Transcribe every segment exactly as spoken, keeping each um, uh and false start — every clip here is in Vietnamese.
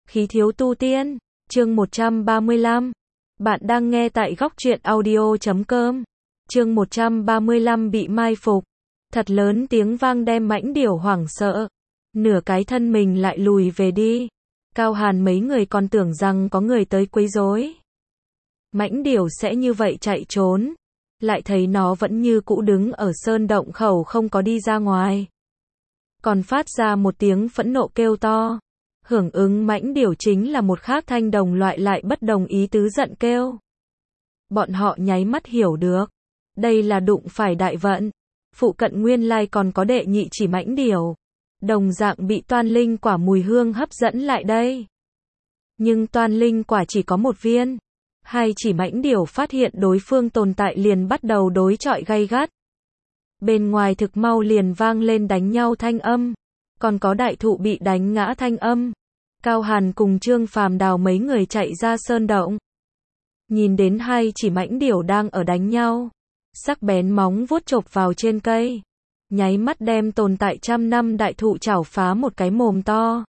Khí thiếu tu tiên, chương một trăm ba mươi lăm. Bạn đang nghe tại góc truyện audio chấm com. Chương một trăm ba mươi lăm bị mai phục. Thật lớn tiếng vang đem mãnh điểu hoảng sợ. Nửa cái thân mình lại lùi về đi. Cao Hàn mấy người còn tưởng rằng có người tới quấy rối. Mãnh điểu sẽ như vậy chạy trốn. Lại thấy nó vẫn như cũ đứng ở sơn động khẩu không có đi ra ngoài. Còn phát ra một tiếng phẫn nộ kêu to. Hưởng ứng mãnh điểu chính là một khác thanh đồng loại lại bất đồng ý tứ giận kêu. Bọn họ nháy mắt hiểu được. Đây là đụng phải đại vận. Phụ cận nguyên lai còn có đệ nhị chỉ mãnh điểu. Đồng dạng bị toan linh quả mùi hương hấp dẫn lại đây. Nhưng toan linh quả chỉ có một viên. Hai chỉ mãnh điểu phát hiện đối phương tồn tại liền bắt đầu đối chọi gay gắt. Bên ngoài thực mau liền vang lên đánh nhau thanh âm. Còn có đại thụ bị đánh ngã thanh âm. Cao Hàn cùng Trương Phàm Đào mấy người chạy ra sơn động. Nhìn đến hai chỉ mãnh điểu đang ở đánh nhau. Sắc bén móng vuốt chộp vào trên cây. Nháy mắt đem tồn tại trăm năm đại thụ chảo phá một cái mồm to.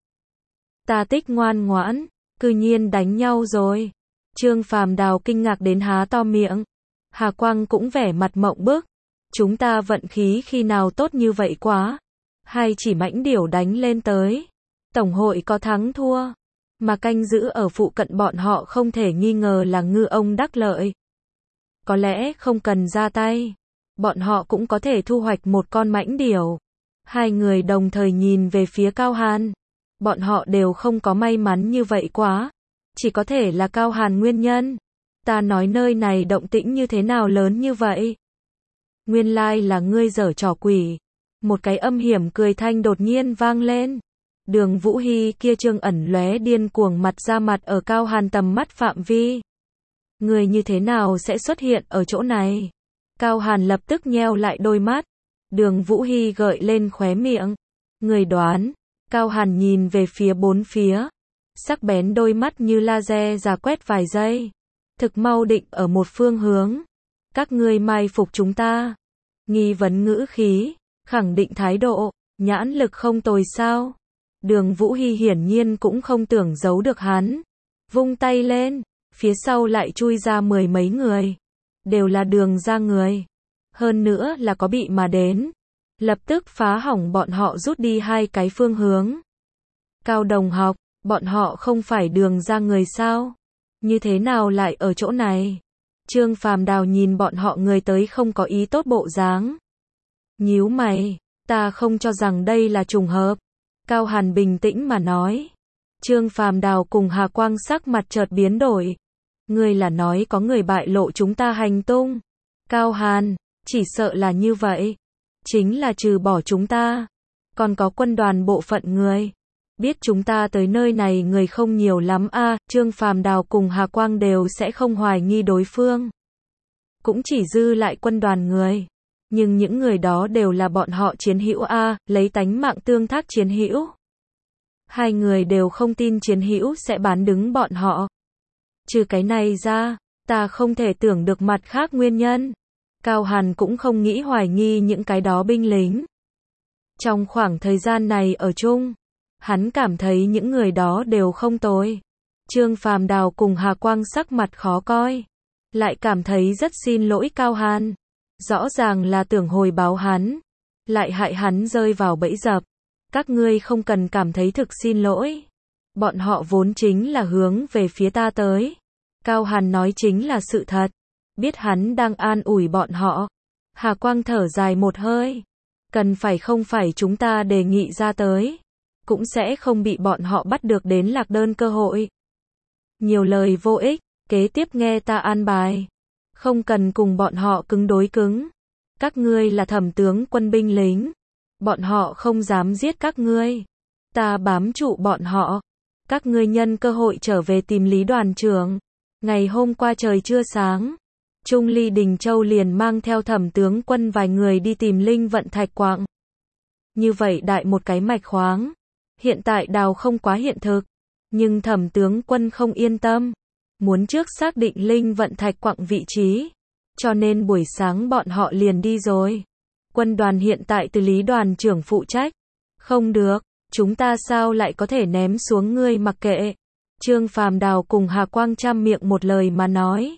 Ta tích ngoan ngoãn, cư nhiên đánh nhau rồi. Trương Phàm Đào kinh ngạc đến há to miệng. Hà Quang cũng vẻ mặt mộng bức. Chúng ta vận khí khi nào tốt như vậy quá. Hai chỉ mãnh điểu đánh lên tới. Tổng hội có thắng thua. Mà canh giữ ở phụ cận bọn họ không thể nghi ngờ là ngư ông đắc lợi. Có lẽ không cần ra tay. Bọn họ cũng có thể thu hoạch một con mãnh điểu. Hai người đồng thời nhìn về phía Cao Hàn. Bọn họ đều không có may mắn như vậy quá. Chỉ có thể là Cao Hàn nguyên nhân. Ta nói nơi này động tĩnh như thế nào lớn như vậy. Nguyên lai là ngươi giở trò quỷ. Một cái âm hiểm cười thanh đột nhiên vang lên. Đường Vũ Hy kia trương ẩn lóe điên cuồng mặt ra mặt ở Cao Hàn tầm mắt phạm vi. Người như thế nào sẽ xuất hiện ở chỗ này? Cao Hàn lập tức nheo lại đôi mắt. Đường Vũ Hy gợi lên khóe miệng. Người đoán. Cao Hàn nhìn về phía bốn phía. Sắc bén đôi mắt như laser rà quét vài giây. Thực mau định ở một phương hướng. Các ngươi mai phục chúng ta. Nghi vấn ngữ khí. Khẳng định thái độ. Nhãn lực không tồi sao? Đường Vũ Hy hiển nhiên cũng không tưởng giấu được hắn. Vung tay lên. Phía sau lại chui ra mười mấy người. Đều là đường ra người. Hơn nữa là có bị mà đến. Lập tức phá hỏng bọn họ rút đi hai cái phương hướng. Cao đồng học, bọn họ không phải đường ra người sao? Như thế nào lại ở chỗ này? Trương Phàm Đào nhìn bọn họ người tới không có ý tốt bộ dáng. Nhíu mày, ta không cho rằng đây là trùng hợp. Cao Hàn bình tĩnh mà nói. Trương Phàm Đào cùng Hà Quang sắc mặt chợt biến đổi. Ngươi là nói có người bại lộ chúng ta hành tung. Cao Hàn, chỉ sợ là như vậy. Chính là trừ bỏ chúng ta. Còn có quân đoàn bộ phận người. Biết chúng ta tới nơi này người không nhiều lắm a. À, Trương Phàm Đào cùng Hà Quang đều sẽ không hoài nghi đối phương. Cũng chỉ dư lại quân đoàn người. Nhưng những người đó đều là bọn họ chiến hữu a, à, lấy tánh mạng tương thác chiến hữu. Hai người đều không tin chiến hữu sẽ bán đứng bọn họ. Trừ cái này ra, ta không thể tưởng được mặt khác nguyên nhân. Cao Hàn cũng không nghĩ hoài nghi những cái đó binh lính. Trong khoảng thời gian này ở chung, hắn cảm thấy những người đó đều không tồi. Trương Phàm Đào cùng Hà Quang sắc mặt khó coi. Lại cảm thấy rất xin lỗi Cao Hàn. Rõ ràng là tưởng hồi báo hắn. Lại hại hắn rơi vào bẫy dập. Các ngươi không cần cảm thấy thực xin lỗi. Bọn họ vốn chính là hướng về phía ta tới. Cao Hàn nói chính là sự thật. Biết hắn đang an ủi bọn họ. Hà Quang thở dài một hơi. Cần phải không phải chúng ta đề nghị ra tới. Cũng sẽ không bị bọn họ bắt được đến lạc đơn cơ hội. Nhiều lời vô ích. Kế tiếp nghe ta an bài. Không cần cùng bọn họ cứng đối cứng. Các ngươi là thẩm tướng quân binh lính. Bọn họ không dám giết các ngươi. Ta bám trụ bọn họ. Các ngươi nhân cơ hội trở về tìm Lý đoàn trưởng. Ngày hôm qua trời chưa sáng. Trung Ly Đình Châu liền mang theo thẩm tướng quân vài người đi tìm linh vận thạch quạng. Như vậy đại một cái mạch khoáng. Hiện tại đào không quá hiện thực. Nhưng thẩm tướng quân không yên tâm. Muốn trước xác định linh vận thạch quạng vị trí. Cho nên buổi sáng bọn họ liền đi rồi. Quân đoàn hiện tại từ Lý đoàn trưởng phụ trách. Không được, chúng ta sao lại có thể ném xuống ngươi mặc kệ. Trương Phàm Đào cùng Hà Quang trăm miệng một lời mà nói.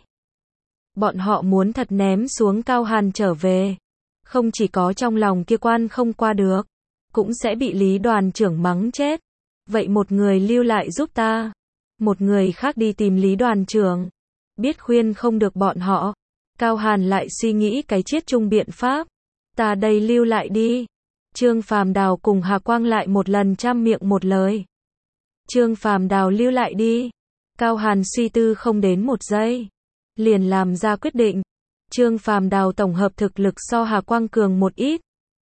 Bọn họ muốn thật ném xuống Cao Hàn trở về. Không chỉ có trong lòng kia quan không qua được, cũng sẽ bị Lý đoàn trưởng mắng chết. Vậy một người lưu lại giúp ta, một người khác đi tìm Lý đoàn trưởng. Biết khuyên không được bọn họ, Cao Hàn lại suy nghĩ cái chiết chung biện pháp. Ta đây lưu lại đi. Trương Phàm Đào cùng Hà Quang lại một lần trăm miệng một lời. Trương Phàm Đào lưu lại đi. Cao Hàn suy tư không đến một giây, liền làm ra quyết định. Trương Phàm Đào tổng hợp thực lực so Hà Quang cường một ít.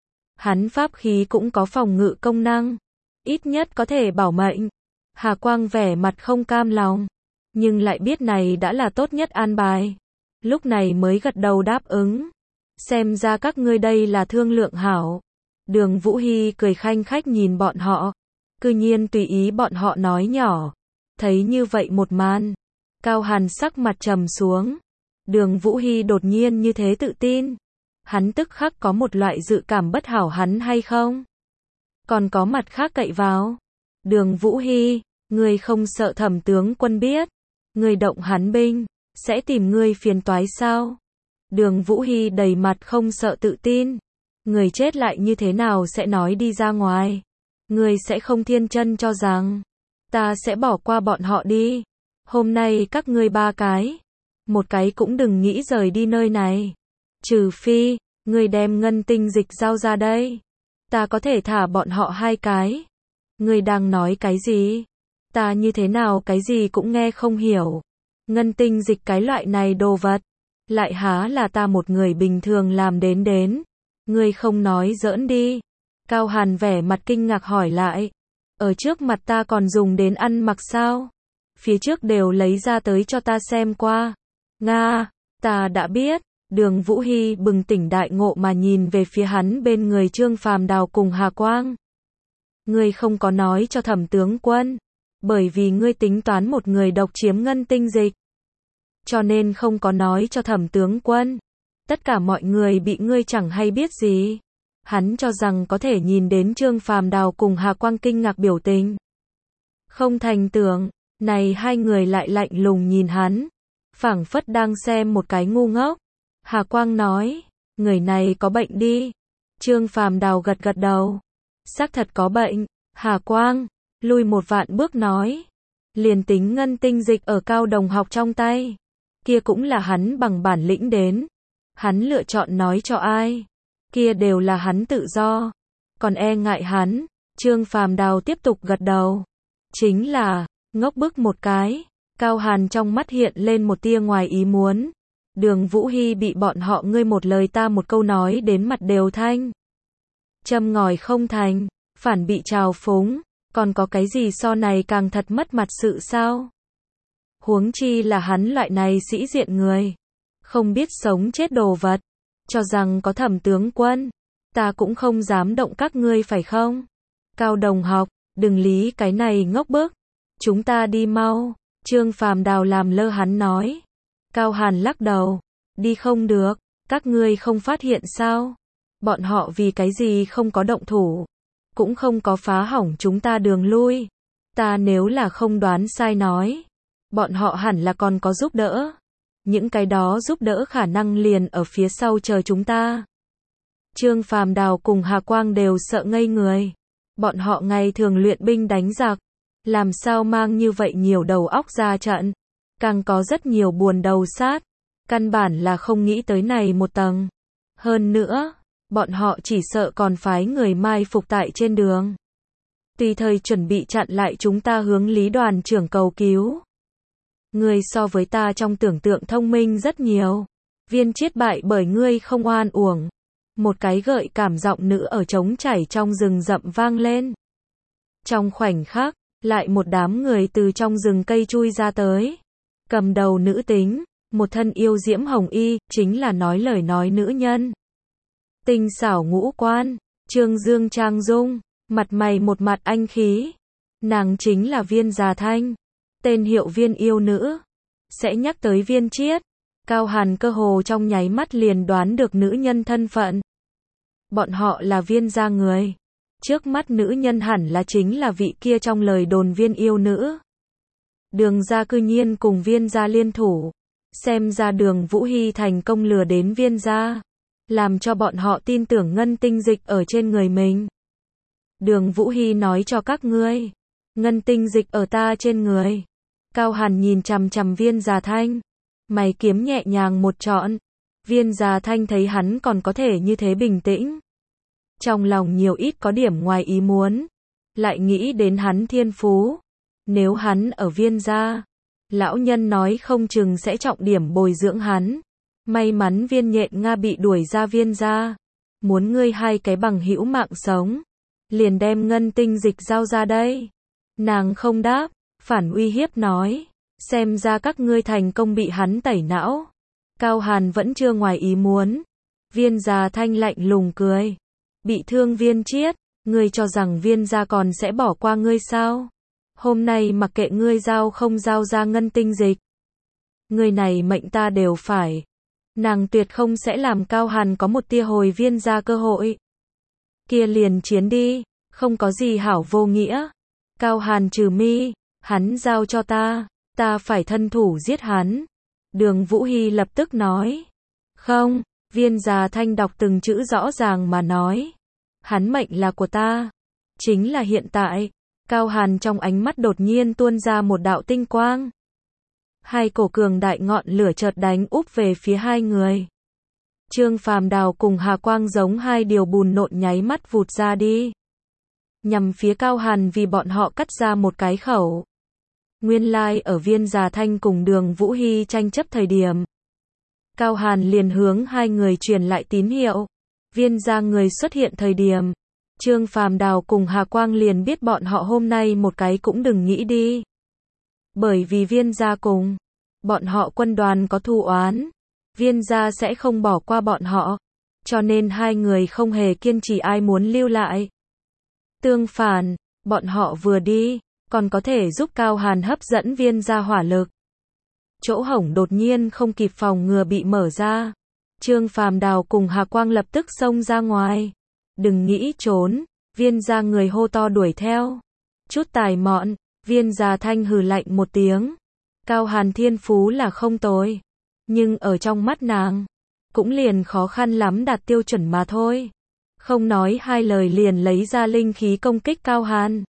Hắn pháp khí cũng có phòng ngự công năng, ít nhất có thể bảo mệnh. Hà Quang vẻ mặt không cam lòng, nhưng lại biết này đã là tốt nhất an bài. Lúc này mới gật đầu đáp ứng. Xem ra các ngươi đây là thương lượng hảo. Đường Vũ Hy cười khanh khách nhìn bọn họ, cư nhiên tùy ý bọn họ nói nhỏ. Thấy như vậy một màn, Cao Hàn sắc mặt trầm xuống. Đường Vũ Hy đột nhiên như thế tự tin, hắn tức khắc có một loại dự cảm bất hảo hắn hay không. Còn có mặt khác cậy vào. Đường Vũ Hy, ngươi không sợ Thẩm tướng quân biết, ngươi động hắn binh, sẽ tìm ngươi phiền toái sao? Đường Vũ Hy đầy mặt không sợ tự tin. Người chết lại như thế nào sẽ nói đi ra ngoài? Ngươi sẽ không thiên chân cho rằng ta sẽ bỏ qua bọn họ đi. Hôm nay các ngươi ba cái, một cái cũng đừng nghĩ rời đi nơi này. Trừ phi, ngươi đem ngân tinh dịch giao ra đây, ta có thể thả bọn họ hai cái. Ngươi đang nói cái gì? Ta như thế nào cái gì cũng nghe không hiểu. Ngân tinh dịch cái loại này đồ vật, lại há là ta một người bình thường làm đến đến. Ngươi không nói giỡn đi. Cao Hàn vẻ mặt kinh ngạc hỏi lại. Ở trước mặt ta còn dùng đến ăn mặc sao? Phía trước đều lấy ra tới cho ta xem qua. Nga, ta đã biết. Đường Vũ Hy bừng tỉnh đại ngộ mà nhìn về phía hắn bên người Trương Phàm Đào cùng Hà Quang. Ngươi không có nói cho Thẩm tướng quân, bởi vì ngươi tính toán một người độc chiếm ngân tinh dịch, cho nên không có nói cho Thẩm tướng quân. Tất cả mọi người bị ngươi chẳng hay biết gì. Hắn cho rằng có thể nhìn đến Trương Phàm Đào cùng Hà Quang kinh ngạc biểu tình. Không thành tưởng, này hai người lại lạnh lùng nhìn hắn, phảng phất đang xem một cái ngu ngốc. Hà Quang nói, người này có bệnh đi. Trương Phàm Đào gật gật đầu. Xác thật có bệnh. Hà Quang, lui một vạn bước nói. Liền tính ngân tinh dịch ở Cao đồng học trong tay, kia cũng là hắn bằng bản lĩnh đến. Hắn lựa chọn nói cho ai, kia đều là hắn tự do. Còn e ngại hắn, Trương Phàm Đào tiếp tục gật đầu. Chính là, ngốc bức một cái. Cao Hàn trong mắt hiện lên một tia ngoài ý muốn. Đường Vũ Hy bị bọn họ ngươi một lời ta một câu nói đến mặt đều thanh. Châm ngòi không thành, phản bị trào phúng, còn có cái gì so này càng thật mất mặt sự sao? Huống chi là hắn loại này sĩ diện người, không biết sống chết đồ vật, cho rằng có Thẩm tướng quân, ta cũng không dám động các ngươi phải không? Cao đồng học, đừng lý cái này ngốc bức, chúng ta đi mau. Trương Phàm Đào làm lơ hắn nói. Cao Hàn lắc đầu, đi không được, các ngươi không phát hiện sao? Bọn họ vì cái gì không có động thủ, cũng không có phá hỏng chúng ta đường lui. Ta nếu là không đoán sai nói, bọn họ hẳn là còn có giúp đỡ. Những cái đó giúp đỡ khả năng liền ở phía sau chờ chúng ta. Trương Phàm Đào cùng Hà Quang đều sợ ngây người. Bọn họ ngày thường luyện binh đánh giặc, làm sao mang như vậy nhiều đầu óc ra trận, càng có rất nhiều buồn đầu sát, căn bản là không nghĩ tới này một tầng. Hơn nữa, bọn họ chỉ sợ còn phái người mai phục tại trên đường, tùy thời chuẩn bị chặn lại chúng ta hướng Lý đoàn trưởng cầu cứu. Ngươi so với ta trong tưởng tượng thông minh rất nhiều. Viên Chiết bại bởi ngươi không oan uổng. Một cái gợi cảm giọng nữ ở trống chảy trong rừng rậm vang lên. Trong khoảnh khắc, lại một đám người từ trong rừng cây chui ra tới. Cầm đầu nữ tính, một thân yêu diễm hồng y, chính là nói lời nói nữ nhân. Tinh xảo ngũ quan, Trương Dương trang dung, mặt mày một mặt anh khí. Nàng chính là Viên Già Thanh, tên hiệu Viên yêu nữ. Sẽ nhắc tới Viên Chiết, Cao Hàn cơ hồ trong nháy mắt liền đoán được nữ nhân thân phận. Bọn họ là Viên gia người. Trước mắt nữ nhân hẳn là chính là vị kia trong lời đồn Viên yêu nữ. Đường gia cư nhiên cùng Viên gia liên thủ. Xem ra Đường Vũ Hy thành công lừa đến Viên gia, làm cho bọn họ tin tưởng ngân tinh dịch ở trên người mình. Đường Vũ Hy nói cho các ngươi, ngân tinh dịch ở ta trên người. Cao Hàn nhìn chằm chằm Viên Già Thanh, mày kiếm nhẹ nhàng một trọn. Viên Già Thanh thấy hắn còn có thể như thế bình tĩnh, trong lòng nhiều ít có điểm ngoài ý muốn, lại nghĩ đến hắn thiên phú. Nếu hắn ở Viên gia, lão nhân nói không chừng sẽ trọng điểm bồi dưỡng hắn. May mắn Viên Nhện Nga bị đuổi ra Viên gia. Muốn ngươi hai cái bằng hữu mạng sống, liền đem ngân tinh dịch giao ra đây. Nàng không đáp, phản uy hiếp nói, xem ra các ngươi thành công bị hắn tẩy não. Cao Hàn vẫn chưa ngoài ý muốn. Viên Già Thanh lạnh lùng cười, bị thương Viên Chiết, ngươi cho rằng Viên gia còn sẽ bỏ qua ngươi sao? Hôm nay mặc kệ ngươi giao không giao ra ngân tinh dịch, ngươi này mệnh ta đều phải. Nàng tuyệt không sẽ làm Cao Hàn có một tia hồi Viên gia cơ hội. Kia liền chiến đi, không có gì hảo vô nghĩa. Cao Hàn trừ mi, hắn giao cho ta, ta phải thân thủ giết hắn. Đường Vũ Hy lập tức nói. Không, Viên Già Thanh đọc từng chữ rõ ràng mà nói. Hắn mệnh là của ta. Chính là hiện tại. Cao Hàn trong ánh mắt đột nhiên tuôn ra một đạo tinh quang. Hai cổ cường đại ngọn lửa chợt đánh úp về phía hai người. Trương Phàm Đào cùng Hà Quang giống hai điều bùn nộn nháy mắt vụt ra đi, nhằm phía Cao Hàn vì bọn họ cắt ra một cái khẩu. Nguyên lai like ở Viên Già Thanh cùng Đường Vũ Hy tranh chấp thời điểm, Cao Hàn liền hướng hai người truyền lại tín hiệu. Viên gia người xuất hiện thời điểm, Trương Phàm Đào cùng Hà Quang liền biết bọn họ hôm nay một cái cũng đừng nghĩ đi. Bởi vì Viên gia cùng bọn họ quân đoàn có thù oán, Viên gia sẽ không bỏ qua bọn họ, cho nên hai người không hề kiên trì ai muốn lưu lại. Tương phản, bọn họ vừa đi, còn có thể giúp Cao Hàn hấp dẫn Viên gia hỏa lực. Chỗ hổng đột nhiên không kịp phòng ngừa bị mở ra. Trương Phàm Đào cùng Hà Quang lập tức xông ra ngoài. Đừng nghĩ trốn, Viên gia người hô to đuổi theo. Chút tài mọn, Viên Già Thanh hừ lạnh một tiếng. Cao Hàn thiên phú là không tồi, nhưng ở trong mắt nàng, cũng liền khó khăn lắm đạt tiêu chuẩn mà thôi. Không nói hai lời liền lấy ra linh khí công kích Cao Hàn.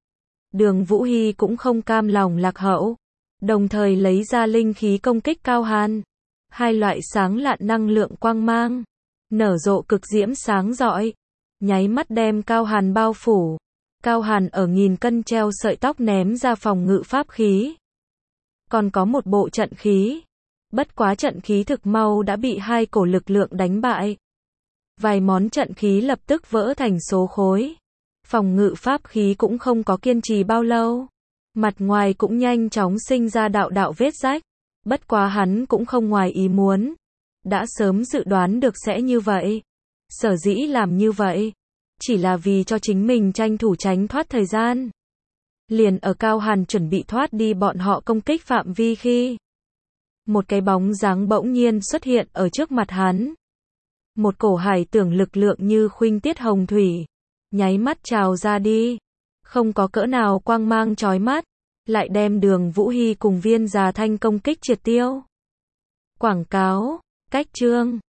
Đường Vũ Hy cũng không cam lòng lạc hậu, đồng thời lấy ra linh khí công kích Cao Hàn. Hai loại sáng lạn năng lượng quang mang, nở rộ cực diễm sáng rọi, nháy mắt đem Cao Hàn bao phủ. Cao Hàn ở nghìn cân treo sợi tóc ném ra phòng ngự pháp khí. Còn có một bộ trận khí. Bất quá trận khí thực mau đã bị hai cổ lực lượng đánh bại. Vài món trận khí lập tức vỡ thành số khối. Phòng ngự pháp khí cũng không có kiên trì bao lâu. Mặt ngoài cũng nhanh chóng sinh ra đạo đạo vết rách. Bất quá hắn cũng không ngoài ý muốn. Đã sớm dự đoán được sẽ như vậy. Sở dĩ làm như vậy, chỉ là vì cho chính mình tranh thủ tránh thoát thời gian. Liền ở Cao Hàn chuẩn bị thoát đi bọn họ công kích phạm vi khi, một cái bóng dáng bỗng nhiên xuất hiện ở trước mặt hắn. Một cổ hải tưởng lực lượng như khuynh tiết hồng thủy, nháy mắt trào ra đi. Không có cỡ nào quang mang chói mắt, lại đem Đường Vũ Hy cùng Viên Già Thanh công kích triệt tiêu. Quảng cáo, cách chương